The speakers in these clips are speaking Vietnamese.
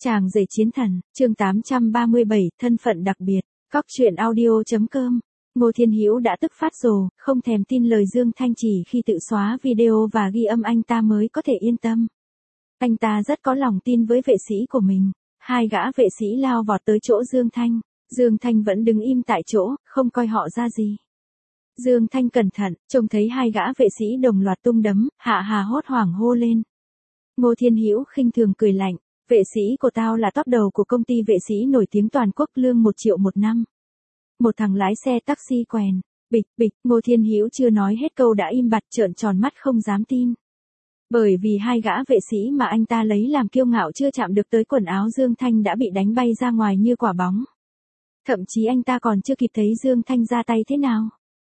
Chàng rể chiến thần, chương 837, thân phận đặc biệt, Cóc truyện audio.com. Ngô Thiên Hữu đã tức phát rồ, không thèm tin lời Dương Thanh, chỉ khi tự xóa video và ghi âm anh ta mới có thể yên tâm. Anh ta rất có lòng tin với vệ sĩ của mình. Hai gã vệ sĩ lao vọt tới chỗ Dương Thanh. Dương Thanh vẫn đứng im tại chỗ, không coi họ ra gì. Dương Thanh cẩn thận, trông thấy hai gã vệ sĩ đồng loạt tung đấm, Hạ Hà hốt hoảng hô lên. Ngô Thiên Hữu khinh thường cười lạnh. Vệ sĩ của tao là top đầu của công ty vệ sĩ nổi tiếng toàn quốc, lương 1 triệu một năm. Một thằng lái xe taxi quèn. Bịch bịch, Ngô Thiên Hữu chưa nói hết câu đã im bặt, trợn tròn mắt không dám tin. Bởi vì hai gã vệ sĩ mà anh ta lấy làm kiêu ngạo chưa chạm được tới quần áo Dương Thanh đã bị đánh bay ra ngoài như quả bóng. Thậm chí anh ta còn chưa kịp thấy Dương Thanh ra tay thế nào.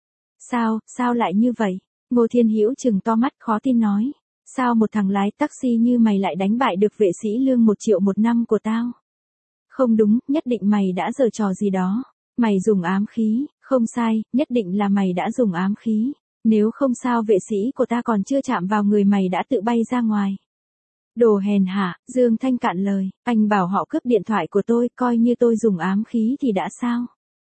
Sao lại như vậy? Ngô Thiên Hữu trừng to mắt khó tin nói. Sao một thằng lái taxi như mày lại đánh bại được vệ sĩ lương 1 triệu một năm của tao? Không đúng, nhất định mày đã giở trò gì đó. Mày dùng ám khí, không sai, nhất định là mày đã dùng ám khí. Nếu không sao vệ sĩ của ta còn chưa chạm vào người mày đã tự bay ra ngoài. Đồ hèn hạ, Dương Thanh cạn lời, anh bảo họ cướp điện thoại của tôi, coi như tôi dùng ám khí thì đã sao?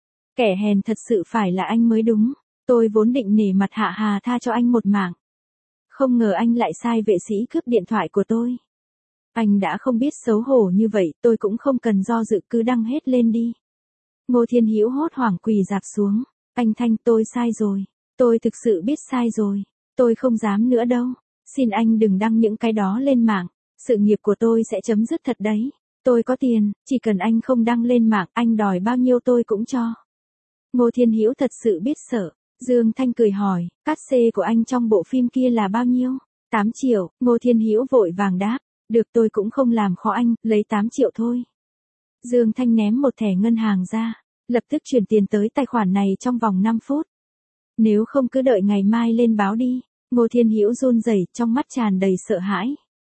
Kẻ hèn thật sự phải là anh mới đúng. Tôi vốn định nể mặt Hạ Hà tha cho anh một mạng. Không ngờ anh lại sai vệ sĩ cướp điện thoại của tôi. Anh đã không biết xấu hổ như vậy, tôi cũng không cần do dự, cứ đăng hết lên đi. Ngô Thiên Hữu hốt hoảng quỳ rạp xuống. Anh Thanh, tôi sai rồi. Tôi thực sự biết sai rồi. Tôi không dám nữa đâu. Xin anh đừng đăng những cái đó lên mạng. Sự nghiệp của tôi sẽ chấm dứt thật đấy. Tôi có tiền, chỉ cần anh không đăng lên mạng, anh đòi bao nhiêu tôi cũng cho. Ngô Thiên Hữu thật sự biết sợ. Dương Thanh cười hỏi, cát xê của anh trong bộ phim kia là bao nhiêu? 8 triệu, Ngô Thiên Hữu vội vàng đáp. Được, tôi cũng không làm khó anh, lấy 8 triệu thôi. Dương Thanh ném một thẻ ngân hàng ra, lập tức chuyển tiền tới tài khoản này trong vòng 5 phút. Nếu không cứ đợi ngày mai lên báo đi. Ngô Thiên Hữu run rẩy, trong mắt tràn đầy sợ hãi.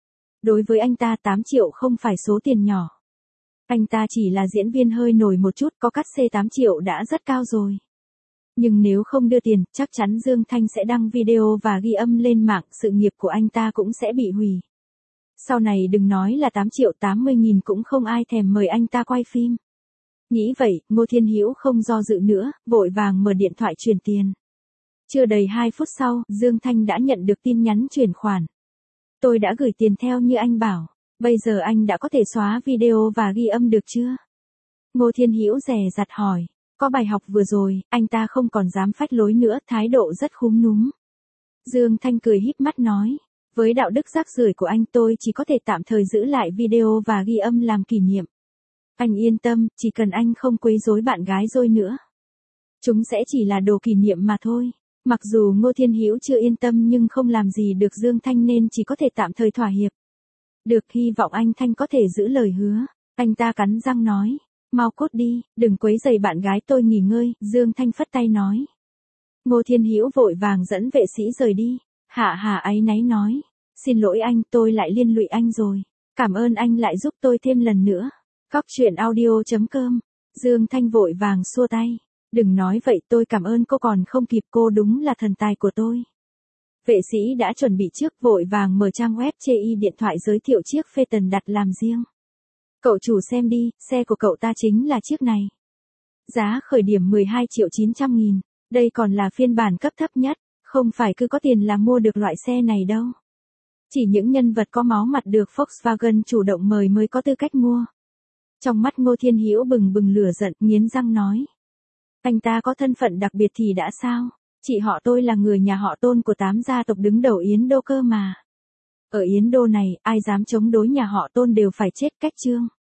Đối với anh ta 8 triệu không phải số tiền nhỏ. Anh ta chỉ là diễn viên hơi nổi một chút, có cát xê 8 triệu đã rất cao rồi. Nhưng nếu không đưa tiền, chắc chắn Dương Thanh sẽ đăng video và ghi âm lên mạng, sự nghiệp của anh ta cũng sẽ bị hủy. Sau này đừng nói là 8 triệu 80.000 cũng không ai thèm mời anh ta quay phim. Nghĩ vậy, Ngô Thiên Hữu không do dự nữa, vội vàng mở điện thoại chuyển tiền. Chưa đầy 2 phút sau, Dương Thanh đã nhận được tin nhắn chuyển khoản. Tôi đã gửi tiền theo như anh bảo, bây giờ anh đã có thể xóa video và ghi âm được chưa? Ngô Thiên Hữu dè dặt hỏi. Có bài học vừa rồi, anh ta không còn dám phách lối nữa, thái độ rất khúm núm. Dương Thanh cười híp mắt nói, với đạo đức rác rưởi của anh tôi chỉ có thể tạm thời giữ lại video và ghi âm làm kỷ niệm. Anh yên tâm, chỉ cần anh không quấy rối bạn gái rồi nữa. Chúng sẽ chỉ là đồ kỷ niệm mà thôi. Mặc dù Ngô Thiên Hữu chưa yên tâm nhưng không làm gì được Dương Thanh nên chỉ có thể tạm thời thỏa hiệp. Được, hy vọng anh Thanh có thể giữ lời hứa. Anh ta cắn răng nói. Mau cốt đi, đừng quấy rầy bạn gái tôi nghỉ ngơi, Dương Thanh phất tay nói. Ngô Thiên Hữu vội vàng dẫn vệ sĩ rời đi. Hạ Hà áy náy nói. Xin lỗi anh, tôi lại liên lụy anh rồi. Cảm ơn anh lại giúp tôi thêm lần nữa. Cóc truyện audio.com. Dương Thanh vội vàng xua tay. Đừng nói vậy, tôi cảm ơn cô còn không kịp, cô đúng là thần tài của tôi. Vệ sĩ đã chuẩn bị trước, vội vàng mở trang web chê y điện thoại giới thiệu chiếc Phaeton đặt làm riêng. Cậu chủ xem đi, xe của cậu ta chính là chiếc này. Giá khởi điểm 12.900.000, đây còn là phiên bản cấp thấp nhất, không phải cứ có tiền là mua được loại xe này đâu. Chỉ những nhân vật có máu mặt được Volkswagen chủ động mời mới có tư cách mua. Trong mắt Ngô Thiên Hữu bừng bừng lửa giận, nghiến răng nói. Anh ta có thân phận đặc biệt thì đã sao? Chị họ tôi là người nhà họ Tôn của 8 gia tộc đứng đầu Yến Đô cơ mà. Ở Yến Đô này, ai dám chống đối nhà họ Tôn đều phải chết cách chương.